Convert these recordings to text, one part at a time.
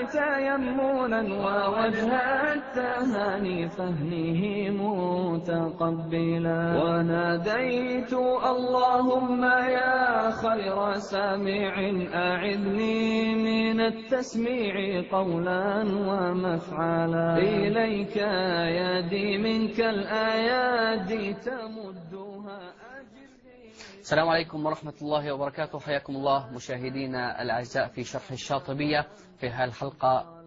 تيمنا ووجه التهاني فهمه متقبلا، وناديت اللهم يا خير سامع أعذني من التسميع قولا ومفعلا، إليك يدي منك الآيات تمدها. السلام عليكم ورحمة الله وبركاته. حياكم الله مشاهدينا الأعزاء في شرح الشاطبية في الحلقة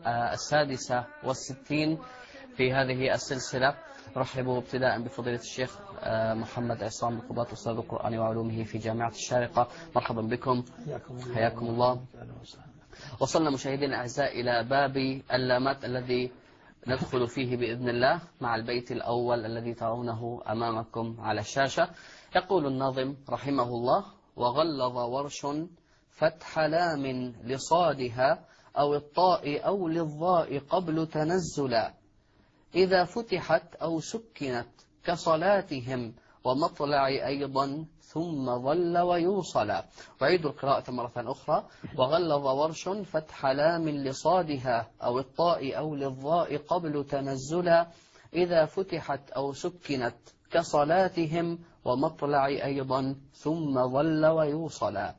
66 في هذه السلسلة. رحب ابتداء بفضيلة الشيخ محمد عصام القباط أستاذ القرآن وعلومه في جامعة الشارقة. مرحبا بكم، حياكم الله. وصلنا مشاهدينا الأعزاء إلى باب اللامات الذي ندخل فيه بإذن الله مع البيت الأول الذي ترونه أمامكم على الشاشة. يقول الناظم رحمه الله: وغلظ ورش فتح لام لصادها أو الطاء أو للضاء قبل تنزلا، إذا فتحت أو سكنت كصلاتهم ومطلع أيضا ثم ظل ويوصلا. وعيد القراءة مرة أخرى: وغلظ ورش فتح لام لصادها أو الطاء أو للضاء قبل تنزلا، إذا فتحت أو سكنت كصلاتهم ومطلع أيضا ثم ظل ويوصلا.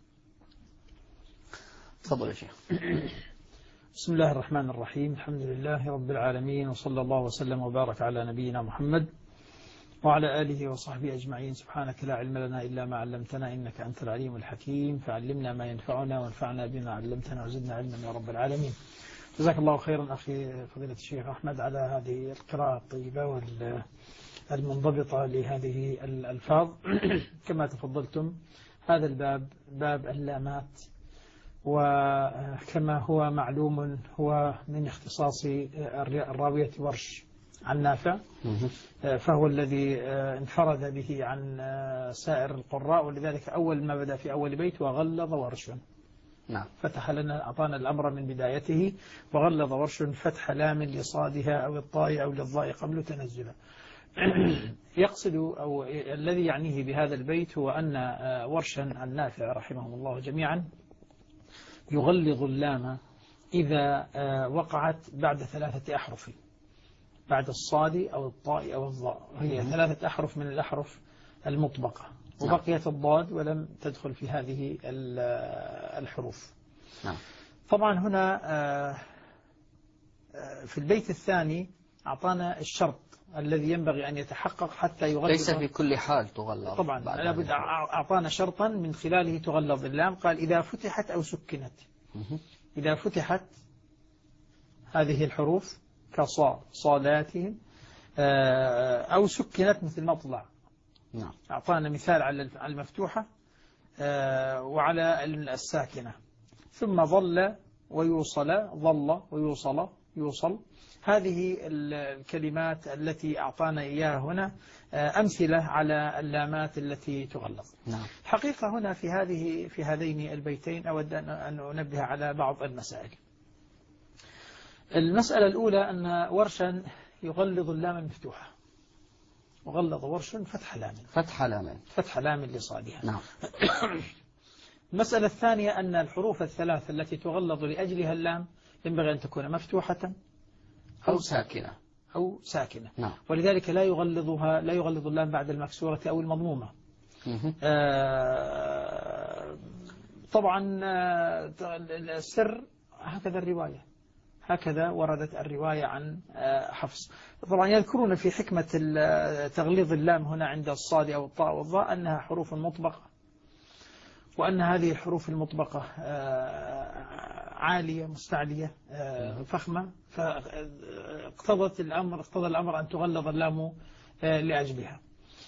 تفضل يا شيخ. بسم الله الرحمن الرحيم، الحمد لله رب العالمين، وصلى الله وسلم وبارك على نبينا محمد وعلى آله وصحبه أجمعين. سبحانك لا علم لنا إلا ما علمتنا إنك أنت العليم الحكيم، فعلمنا ما ينفعنا وانفعنا بما علمتنا وزدنا علما يا رب العالمين. جزاك الله خيرا أخي فضيلة الشيخ أحمد على هذه القراءة الطيبة والمنضبطة لهذه الألفاظ. كما تفضلتم هذا الباب باب اللامات، وكما هو معلوم هو من اختصاص الراوية ورش عن نافع، فهو الذي انفرد به عن سائر القراء، ولذلك أول ما بدأ في أول بيت وغلظ ورش. نعم. فتح لنا أعطانا الأمر من بدايته. وغلظ ورش فتح لام لصادها أو الطاء أو للضاء قبل تنزلا. يقصد أو الذي يعنيه بهذا البيت هو أن ورشا عن نافع رحمهم الله جميعا يغلظ اللام إذا وقعت بعد 3 أحرف، بعد الصاد أو الطاء أو الضاء، هي 3 أحرف من الأحرف المطبقة، وبقيت الضاد ولم تدخل في هذه الحروف. طبعا هنا في البيت الثاني أعطانا الشرط الذي ينبغي أن يتحقق حتى يغلظ. ليس في كل حال تغلظ، طبعا لابد. أعطانا شرطا من خلاله تغلظ اللام، قال إذا فتحت أو سكنت. إذا فتحت هذه الحروف كصا صاداتهم، أو سكنت مثل مطلع. نعم. أعطانا مثال على المفتوحة وعلى الساكنة. ثم ظل ويوصل، ظل ويوصل، يوصل. هذه الكلمات التي أعطانا إياها هنا أمثلة على اللامات التي تغلظ. نعم. حقيقة هنا في هذين البيتين أود أن أنبه على بعض المسائل. المسألة الأولى أن ورشا يغلظ اللام المفتوحة، وغلظ ورش فتح لام، فتح لام لصادها. نعم. المسألة الثانية أن الحروف الثلاث التي تغلظ لأجلها اللام ينبغي أن تكون مفتوحة أو ساكنة. نعم. ولذلك لا يغلظ اللام بعد المكسورة أو المضمومة. طبعا السر هكذا الرواية، هكذا وردت الرواية عن حفص. طبعا يذكرون في حكمة تغليظ اللام هنا عند الصاد أو الطاء والضاء أنها حروف مطبقة، وأن هذه الحروف المطبقة عالية مستعلية فخمة، فاقتضى الأمر أن تغلظ اللام لأجلها.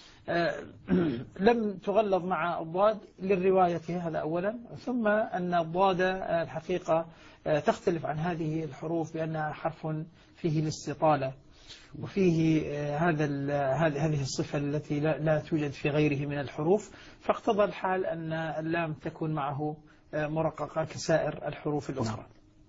لم تغلظ مع الضاد للرواية، هذا أولا. ثم أن الضاد الحقيقة تختلف عن هذه الحروف بأنها حرف فيه الاستطالة، وفيه هذه الصفة التي لا توجد في غيره من الحروف، فاقتضى الحال أن اللام تكون معه مرققة كسائر الحروف الأخرى.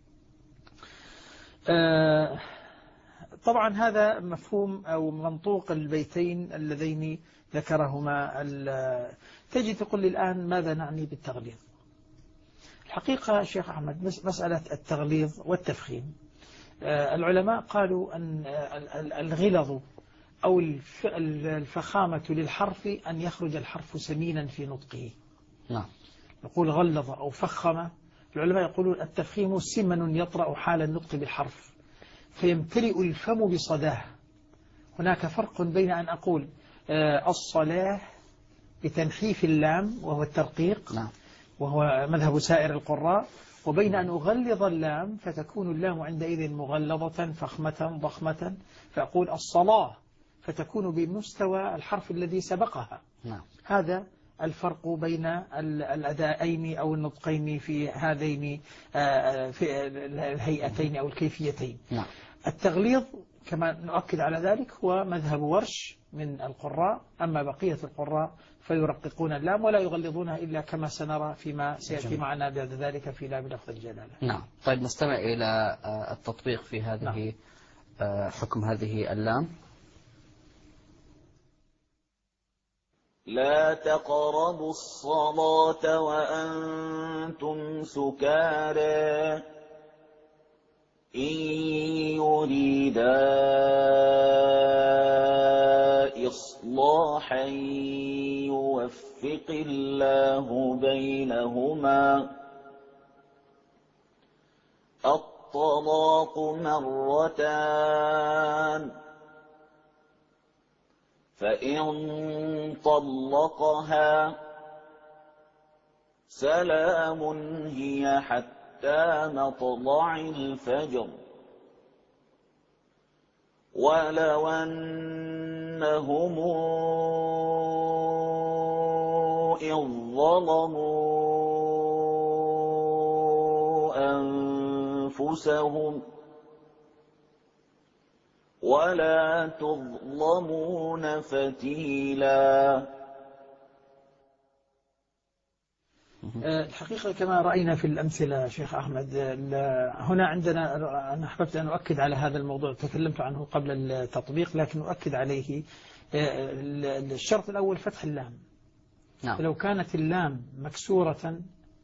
طبعا هذا مفهوم أو منطوق البيتين اللذين ذكرهما. تجي تقول لي الآن ماذا نعني بالتغليظ؟ الحقيقة شيخ أحمد مسألة التغليظ والتفخيم، العلماء قالوا أن الغلظ أو الفخامة للحرف أن يخرج الحرف سمينا في نطقه. نعم. نقول غلظ أو فخم. العلماء يقولون التفخيم سمن يطرأ حال النطق بالحرف فيمتلئ الفم بصداه. هناك فرق بين أن أقول الصلاة بتنحيف اللام وهو الترقيق، نعم، وهو مذهب سائر القراء، وبين أن أغلظ اللام فتكون اللام عندئذ مغلظة فخمة ضخمة، فأقول الصلاة فتكون بمستوى الحرف الذي سبقها. نعم. هذا الفرق بين الأدائين أو النطقين في هذين في الهيئتين أو الكيفيتين. نعم. التغليظ كما نؤكد على ذلك هو مذهب ورش من القراء، أما بقية القراء فيرققون اللام ولا يغلظونها إلا كما سنرى فيما سيأتي معنا بعد ذلك في لام لفظ الجلالة. نعم. طيب نستمع إلى التطبيق في هذه حكم هذه اللام. لا تقربوا الصلاة وأنتم سكارى إن يريدا إصلاحا يوفق الله بينهما. الطلاق مرتان فإن طلقها سلام هي حتى مطلع الفجر. ولو أنهم إذ ظلموا أنفسهم ولا تظلمون فتيلا. الحقيقة كما رأينا في الأمثلة شيخ أحمد، هنا عندنا أنا أحببت أن أؤكد على هذا الموضوع، تكلمت عنه قبل التطبيق لكن أؤكد عليه. الشرط الأول فتح اللام. نعم. لو كانت اللام مكسورة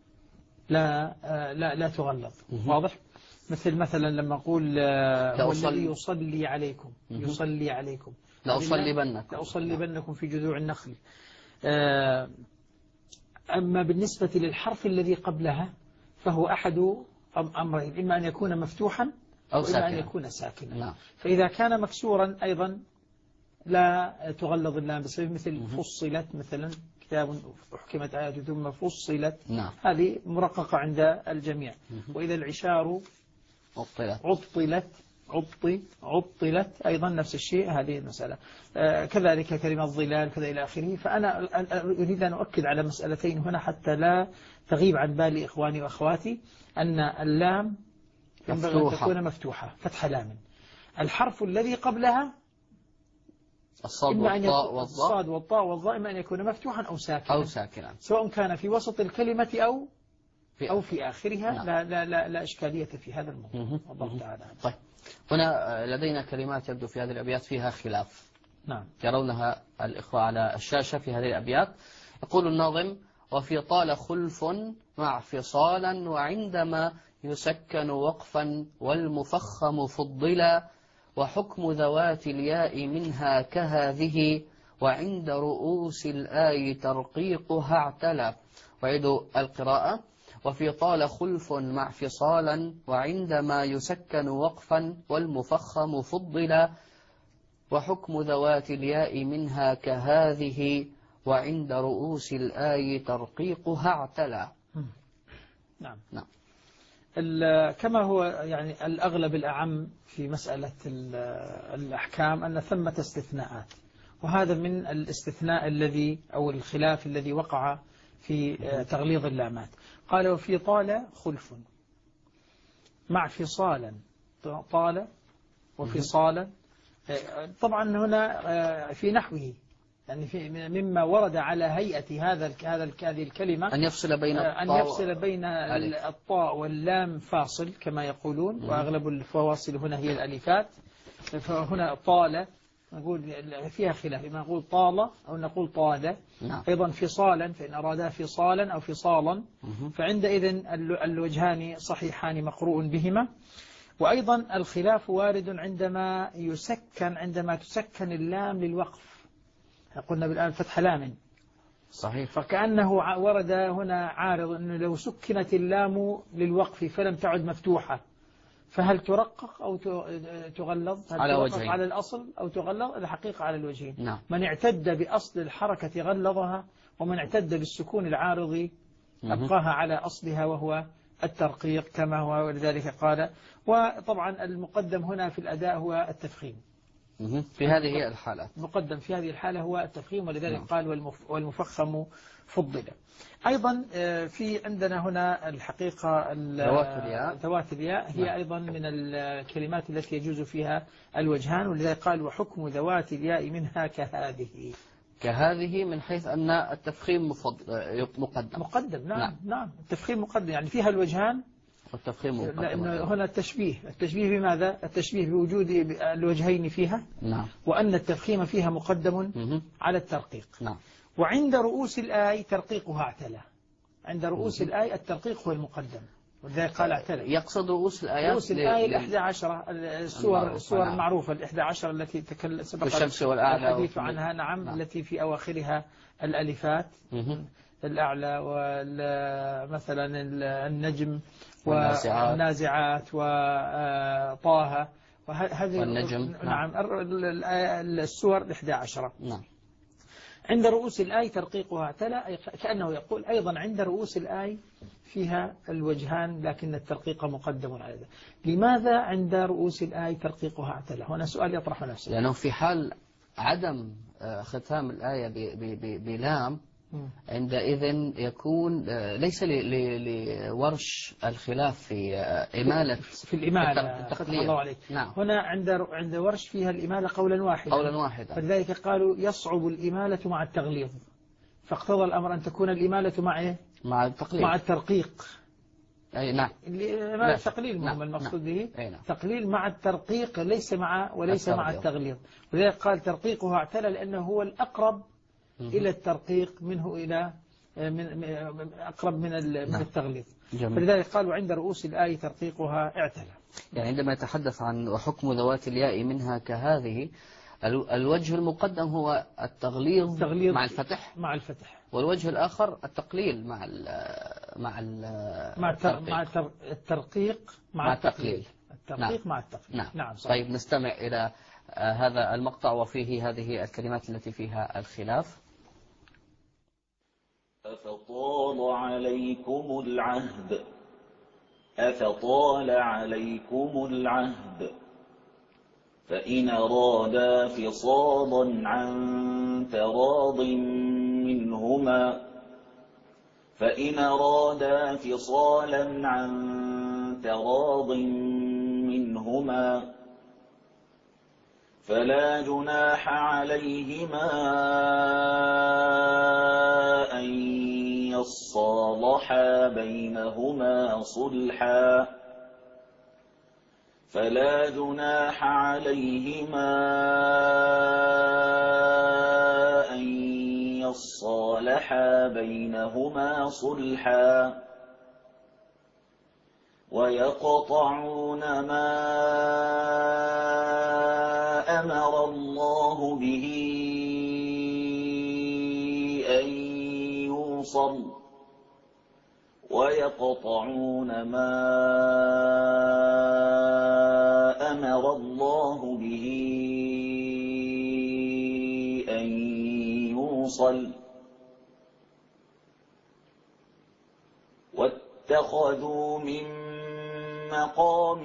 لا تغلظ. واضح؟ مثلا لما أقول هو الذي يصلي عليكم، يصلي عليكم، لأصلبنكم في جذوع النخل. أما بالنسبة للحرف الذي قبلها فهو أحد أمرين، إما أن يكون مفتوحا أو إما أن يكون ساكنا. نعم. فإذا كان مكسورا أيضا لا تغلظ اللام بسبب مثل فصلت، مثلا كتاب أحكمت آياته ثم فصلت. نعم. هذه مرققة عند الجميع. وإذا العشار عطلت أيضا نفس الشيء، هذه المسألة. كذلك كلمة ظلال كذا إلى آخره. فأنا أريد أن أؤكد على مسألتين هنا حتى لا تغيب عن بال إخواني وأخواتي، أن اللام ينبغي أن تكون مفتوحة فتح لام. الحرف الذي قبلها الصاد والطاء والظاء إما أن يكون مفتوحا أو ساكنا سواء كان في وسط الكلمة أو في آخرها. نعم. لا إشكالية في هذا الموضوع. الله تعالى. طيب هنا لدينا كلمات يبدو في هذه الأبيات فيها خلاف. نعم. يرونها الإخوة على الشاشة في هذه الأبيات. يقول الناظم: وفي طال خلف مع فصالا وعندما يسكن وقفا والمفخم فضلا وحكم ذوات الياء منها كهذه وعند رؤوس الآي ترقيقها اعتلى. وعيد القراءة: وفي طال خلف مع فصالا وعندما يسكن وقفا والمفخم فضلا وحكم ذوات الياء منها كهذه وعند رؤوس الآي ترقيقها اعتلى. نعم. نعم. كما هو يعني الأغلب الأعم في مسألة الأحكام أن ثمة استثناءات، وهذا من الاستثناء الذي أو الخلاف الذي وقع في تغليظ اللامات. قال: وفي طال خلف مع فصالا، طال وفصالا. طبعا هنا في نحوه، يعني مما ورد على هيئة هذه الكلمة أن يفصل بين الطاء واللام فاصل كما يقولون، وأغلب الفواصل هنا هي الألفات. فهنا طال نقول فيها خلاف، إما نقول طال أو نقول طال. نعم. أيضا فصالا، فإن أرادا فصالا أو فصالا، فعندئذ الوجهان صحيحان مقروء بهما. وأيضا الخلاف وارد عندما تسكن اللام للوقف. قلنا بالآن فتح لام، صحيح. فكأنه ورد هنا عارض أنه لو سكنت اللام للوقف فلم تعد مفتوحة، فهل ترقق أو تغلظ؟ هل على ترقق وجهين، على الأصل أو تغلظ؟ الحقيقة على الوجهين. نعم. من اعتد بأصل الحركة غلظها، ومن اعتد بالسكون العارض أبقاها على أصلها وهو الترقيق كما هو، ولذلك قال. وطبعا المقدم هنا في الأداء هو التفخيم في هذه الحالة، المقدم في هذه الحالة هو التفخيم، ولذلك نعم. قال والمفخم فضل. أيضا في عندنا هنا الحقيقة ذوات الياء هي أيضا من الكلمات التي يجوز فيها الوجهان، ولذلك قال وحكم ذوات الياء منها كهذه من حيث أن التفخيم مقدم. نعم التفخيم مقدم، يعني فيها الوجهان والتفخيم مقدم. لأن هنا التشبيه بماذا؟ التشبيه بوجود الوجهين فيها، نعم. وأن التفخيم فيها مقدم على الترقيق. نعم. وعند رؤوس الآي ترقيقها اعتلى. عند رؤوس الآي الترقيق هو المقدم، ولذلك قال اعتلى. يقصد رؤوس الآيات، رؤوس الآي 11 السور المعروفة 11 التي سبق الشمس والأعلى الحديث عنها. نعم. التي في أواخرها الألفات، الأعلى ومثلا النجم والنازعات وطه وهذه والنجم. نعم. السور 11. نعم. عند رؤوس الآي ترقيقها اعتلى، كأنه يقول أيضا عند رؤوس الآي فيها الوجهان لكن الترقيق مقدم على ذلك. لماذا عند رؤوس الآي ترقيقها اعتلى؟ هنا سؤال يطرح نفسه. لأنه في حال عدم ختام الآية بلام عندئذ يكون ليس لورش الخلاف في إمالة، في الإمالة. الله عليك. نعم. هنا عند ورش فيها الإمالة قولا واحدا. فلذلك قالوا يصعب الإمالة مع التغليظ، فاقتضى الأمر أن تكون الإمالة مع الترقيق. أي نعم. التقليل مهم. المقصود به تقليل مع الترقيق وليس مع التغليظ. ولذلك قال ترقيقها اعتلى لأنه هو الأقرب إلى الترقيق منه إلى أقرب من التغليظ. فلذلك قالوا عند رؤوس الآية ترقيقها اعتلى. يعني عندما يتحدث عن وحكم ذوات الياء منها كهذه، الوجه المقدم هو التغليظ مع الفتح، والوجه الآخر التقليل مع الترقيق مع التقليل. الترقيق مع التقليل. نعم. طيب نستمع إلى هذا المقطع وفيه هذه الكلمات التي فيها الخلاف. أفطال عليكم العهد فإن أرادا فصالا عن تراض منهما فلا جناح عليهما أن يصالحا بينهما صلحا ويقطعون ما أمر الله به أن يوصل واتخذوا من مقام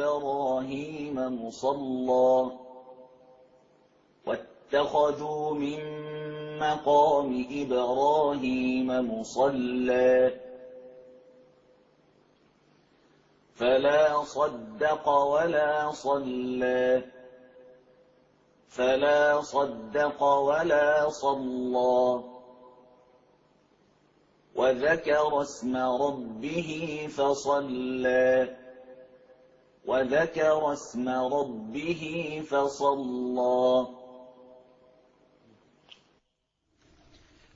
إبراهيم مصلى فلا صدق ولا صلى وذكر اسم ربه فصلى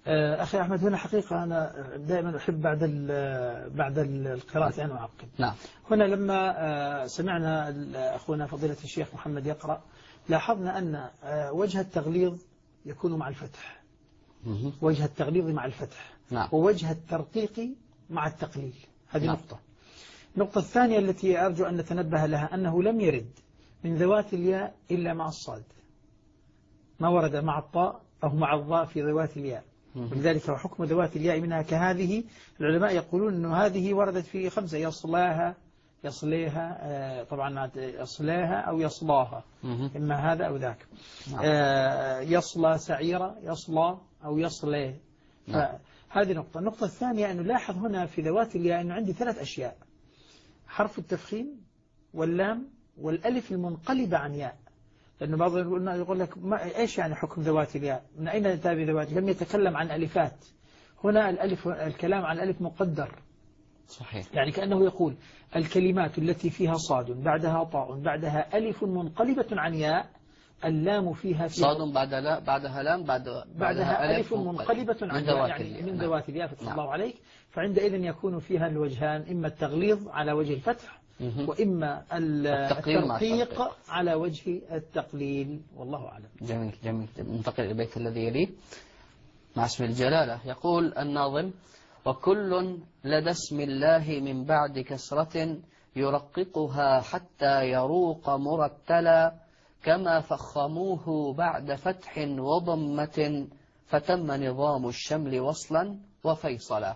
أخي أحمد، هنا حقيقة أنا دائما أحب بعد القراءة أن أعقب. نعم. هنا لما سمعنا أخونا فضيلة الشيخ محمد يقرأ، لاحظنا أن وجه التغليظ يكون مع الفتح، وجه التغليظ مع الفتح، نعم. ووجه الترقيق مع التقليل. هذه نعم. نقطة. النقطة الثانية التي أرجو أن نتنبه لها أنه لم يرد من ذوات الياء إلا مع الصاد، ما ورد مع الطاء أو مع الضاء في ذوات الياء، ولذلك حكم ذوات الياء منها كهذه. العلماء يقولون أن هذه وردت في 5: يصلاها، يصليها، طبعا يصلاها أو يصلاها، إما هذا أو ذاك. يصلى سعيرة، يصلى أو يصلي. فهذه نقطة. النقطة الثانية أنه لاحظ هنا في ذوات الياء أنه عندي 3 أشياء: حرف التفخيم، واللام، والألف المنقلبة عن ياء. لأنه بعض يقول لك إيش يعني حكم ذوات الياء؟ من أين تابع ذوات؟ لم يتكلم عن ألفات. هنا الكلام عن ألف مقدر. صحيح. يعني كأنه يقول الكلمات التي فيها صاد بعدها طاء بعدها ألف منقلبة عن ياء، اللام فيها صاد بعدها لام بعدها ألف منقلبة عن ياء، يعني من ذوات الياء. فتح الله عليك. فعندئذ يكون فيها الوجهان: إما التغليظ على وجه الفتح، وإما الترقيق على وجه التقليل. والله أعلم. جميل جميل. ننتقل إلى البيت الذي يليه مع اسم الجلالة. يقول الناظم: وكل لدى اسم الله من بعد كسرة يرققها حتى يروق مرتلا، كما فخموه بعد فتح وضمة فتم نظام الشمل وصلا وفيصلا.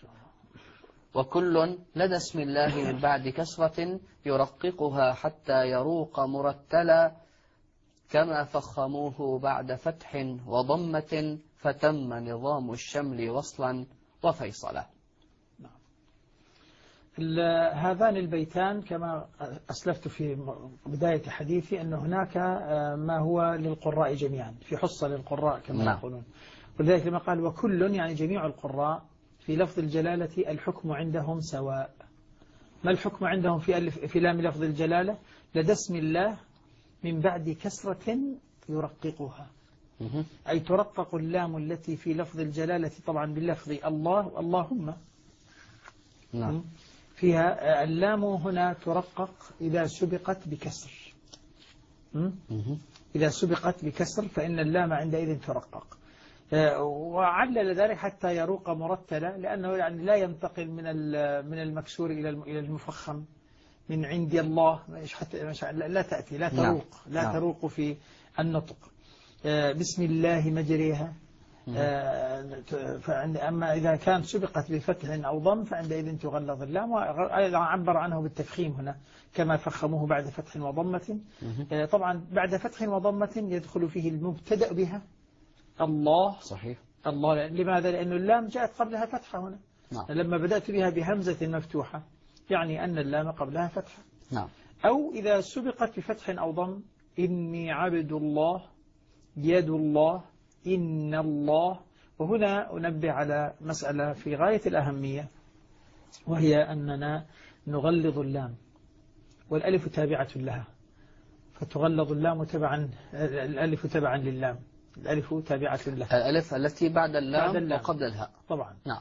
وكل لدى اسم الله من بعد كسرة يرققها حتى يروق مرتلا، كما فخموه بعد فتح وضمة فتم نظام الشمل وصلا وفيصلا. هذان البيتان كما أسلفت في بداية حديثي أن هناك ما هو للقراء جميعا، في حصة للقراء كما يقولون. ولذلك لما قال وكل يعني جميع القراء في لفظ الجلالة الحكم عندهم سواء. ما الحكم عندهم في لام لفظ الجلالة؟ لدى اسم الله من بعد كسرة يرققها، أي ترقق اللام التي في لفظ الجلالة طبعا باللفظ الله اللهم. نعم. فيها اللام هنا ترقق إذا سبقت بكسر. إذا سبقت بكسر فإن اللام عندئذ ترقق. وعلل ذلك حتى يروق مرتلا، لأنه يعني لا ينتقل من المكسور إلى المفخم من عند الله، لا تأتي، لا تروق. لا تروق في النطق. بسم الله مجريها. أما إذا كان سبقت بفتح أو ضم فعندئذ تغلظ اللام. وأيضا عبر عنه بالتفخيم هنا: كما فخموه بعد فتح وضمة. طبعا بعد فتح وضمة يدخل فيه المبتدأ بها الله. صحيح. الله. لماذا؟ لأن اللام جاءت قبلها فتحة هنا. نعم. لما بدأت بها بهمزة مفتوحة يعني أن اللام قبلها فتحة. نعم. أو إذا سبقت بفتح أو ضم: إني عبد الله، يد الله، إن الله. وهنا أنبه على مسألة في غاية الأهمية، وهي أننا نغلظ اللام والألف تابعة لها، فتغلظ اللام تبعا، الألف تبعا للام، الألف تابعة لها، الألف التي بعد اللام وقبل الهاء طبعا. نعم.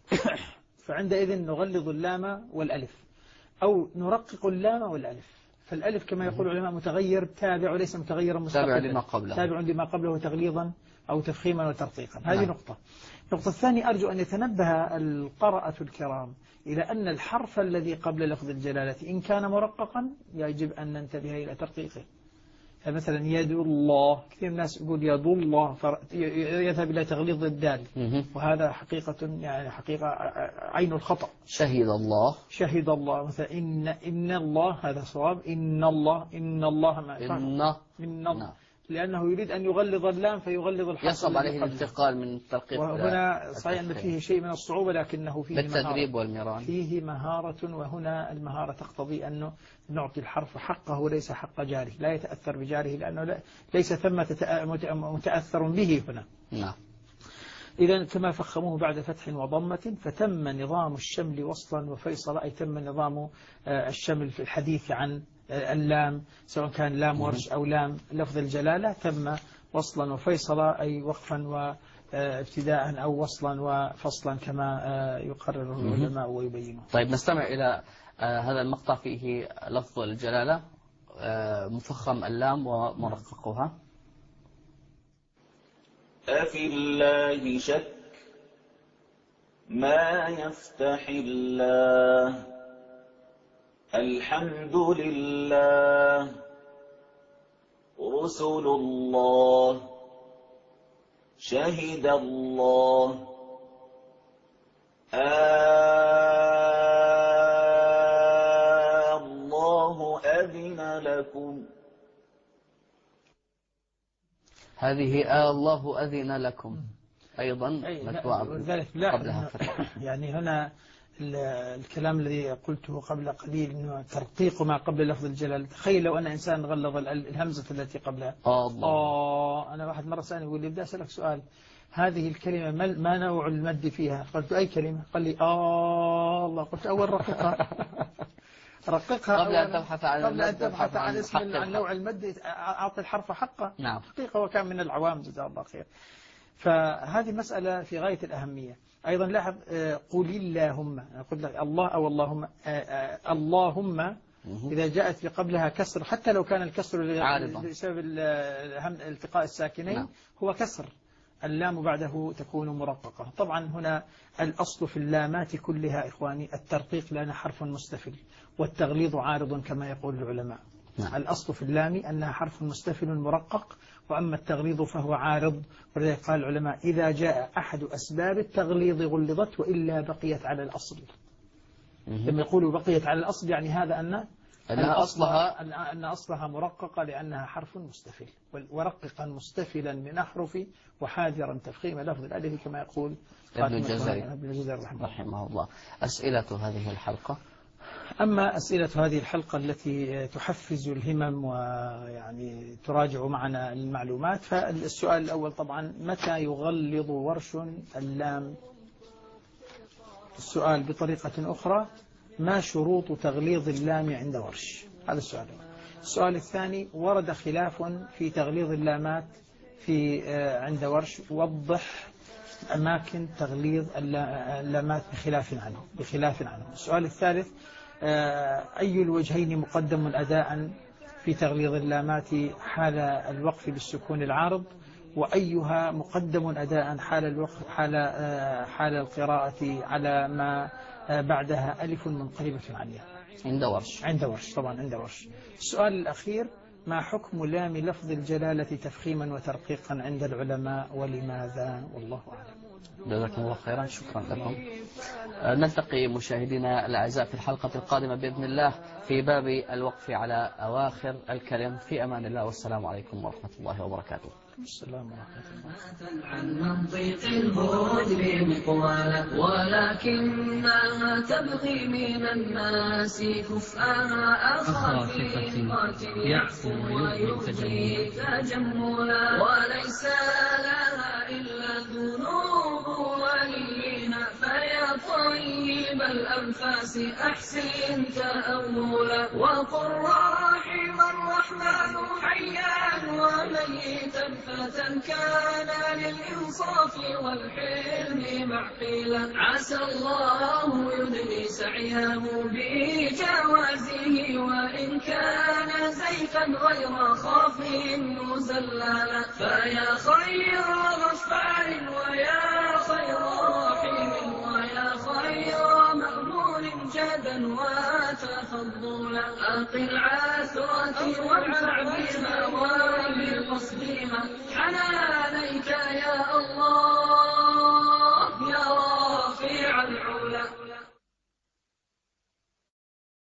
فعندئذ نغلظ اللام والألف، أو نرقق اللام والألف. فالألف كما يقول العلماء متغير تابع وليس متغيرا مستقلا، تابع لما قبله تغليظا أو تفخيما وترقيقا. هذه نقطة. النقطة الثانية أرجو أن يتنبه القراءة الكرام إلى أن الحرف الذي قبل لفظ الجلالة إن كان مرققا يجب أن ننتبه إلى ترقيقه. مثلا يد الله، كثير من الناس يقول يد الله يذهب إلى تغليظ الدال، وهذا حقيقة يعني حقيقة عين الخطأ. شهد الله، شهد الله. مثلا إن الله، هذا صواب. إن الله، إن الله ما إن الله، لأنه يريد أن يغلظ اللام فيغلظ الحرف، يصعب عليه الانتقال من الترقيق. وهنا صحيح أن فيه شيء من الصعوبة، لكنه فيه بالتدريب والمران فيه مهارة. وهنا المهارة تقتضي أن نعطي الحرف حقه وليس حق جاره، لا يتأثر بجاره، لأنه ليس ثم متأثر به هنا. نعم. إذا كما فخموه بعد فتح وضمة فتم نظام الشمل وصلا وفيصلا، أي تم نظام الشمل في الحديث عن اللام، سواء كان لام ورش أو لام لفظ الجلالة، تم وصلا وفيصلا، أي وقفا ابتداء أو وصلا وفصلا كما يقرره العلماء ويبينه. طيب نستمع إلى هذا المقطع فيه لفظ الجلالة مفخم اللام ومرققها. أفي الله شك ما يفتح الله الحمد لله رسل الله شهد الله الله أذن لكم. هذه الله أذن لكم أيضا متبوعة قبلها. يعني هنا الكلام الذي قلته قبل قليل أنه ترقيق ما قبل لفظ الجلال. تخيل لو أن إنسان غلظ الهمزة التي قبلها الله. أنا واحد مرة سألني يقول لي بدي أسألك سؤال، هذه الكلمة ما نوع المد فيها؟ قلت أي كلمة؟ قال لي الله. قلت أول رققها قبل أن تبحث عن اسم عن نوع المد أعطي الحرف حقه. نعم. حقيقة وكان من العوام جزاه الله خير. فهذه مسألة في غاية الأهمية. أيضا لاحظ قل اللهم، قلت لك الله أو اللهم. اللهم إذا جاءت في قبلها كسر حتى لو كان الكسر بسبب التقاء الساكنين. نعم. هو كسر، اللام بعده تكون مرققة. طبعا هنا الأصل في اللامات كلها إخواني الترقيق لأنها حرف مستفل، والتغليظ عارض كما يقول العلماء. نعم. الأصل في اللام أنها حرف مستفل مرقق، وأما التغليظ فهو عارض. ولذلك قال العلماء إذا جاء أحد أسباب التغليظ غلظت وإلا بقيت على الأصل. لما يقولوا بقيت على الأصل يعني هذا أن أصلها مرققة لأنها حرف مستفل. ورققا مستفلا من أحرف وحاذرا تفخيم لفظ الألف كما يقول ابن الجزري رحمه الله. أسئلة هذه الحلقة. أما أسئلة هذه الحلقة التي تحفز الهمم ويعني تراجع معنا المعلومات، فالسؤال الأول طبعا متى يغلظ ورش اللام؟ السؤال بطريقة أخرى ما شروط تغليظ اللام عند ورش؟ هذا السؤال. السؤال الثاني ورد خلاف في تغليظ اللامات عند ورش، وضح أماكن تغليظ اللامات بخلاف عنه. السؤال الثالث أي الوجهين مقدم أداء في تغليظ اللامات حال الوقف بالسكون العارض، وأيها مقدم أداء حال الوقف حال القراءة على ما بعدها ألف منقلبة عنها عند ورش طبعا عند ورش. السؤال الأخير ما حكم لام لفظ الجلالة تفخيما وترقيقا عند العلماء ولماذا؟ والله أعلم. جزاكم الله خيرا، شكرا لكم. نلتقي مشاهدينا الأعزاء في الحلقة القادمة بإذن الله في باب الوقف على أواخر الكلم. في أمان الله والسلام عليكم ورحمة الله وبركاته. السلام ورحمة الله. عن منطق الهدى مقوالا ولكنها تبغي من الناس كفءها أخافة يعفو ويبغي تجملا وليس لها إلا ذنوب ولينا فيا طيب الأنفاس أحسن تأولا وقل رحم الرحمن حيا وميتا فتى كان للإنصاف والحلم معقلا عسى الله يدني سعيه بجوازه وإن كان زيفا غير خاف مزللا فيا خير غفار ويا خير رحيم ويا خير مأمون جهدا وتفضلا أقل عثرة والعبيما وبالقصديما حنانيك يا الله يا رافع العلا.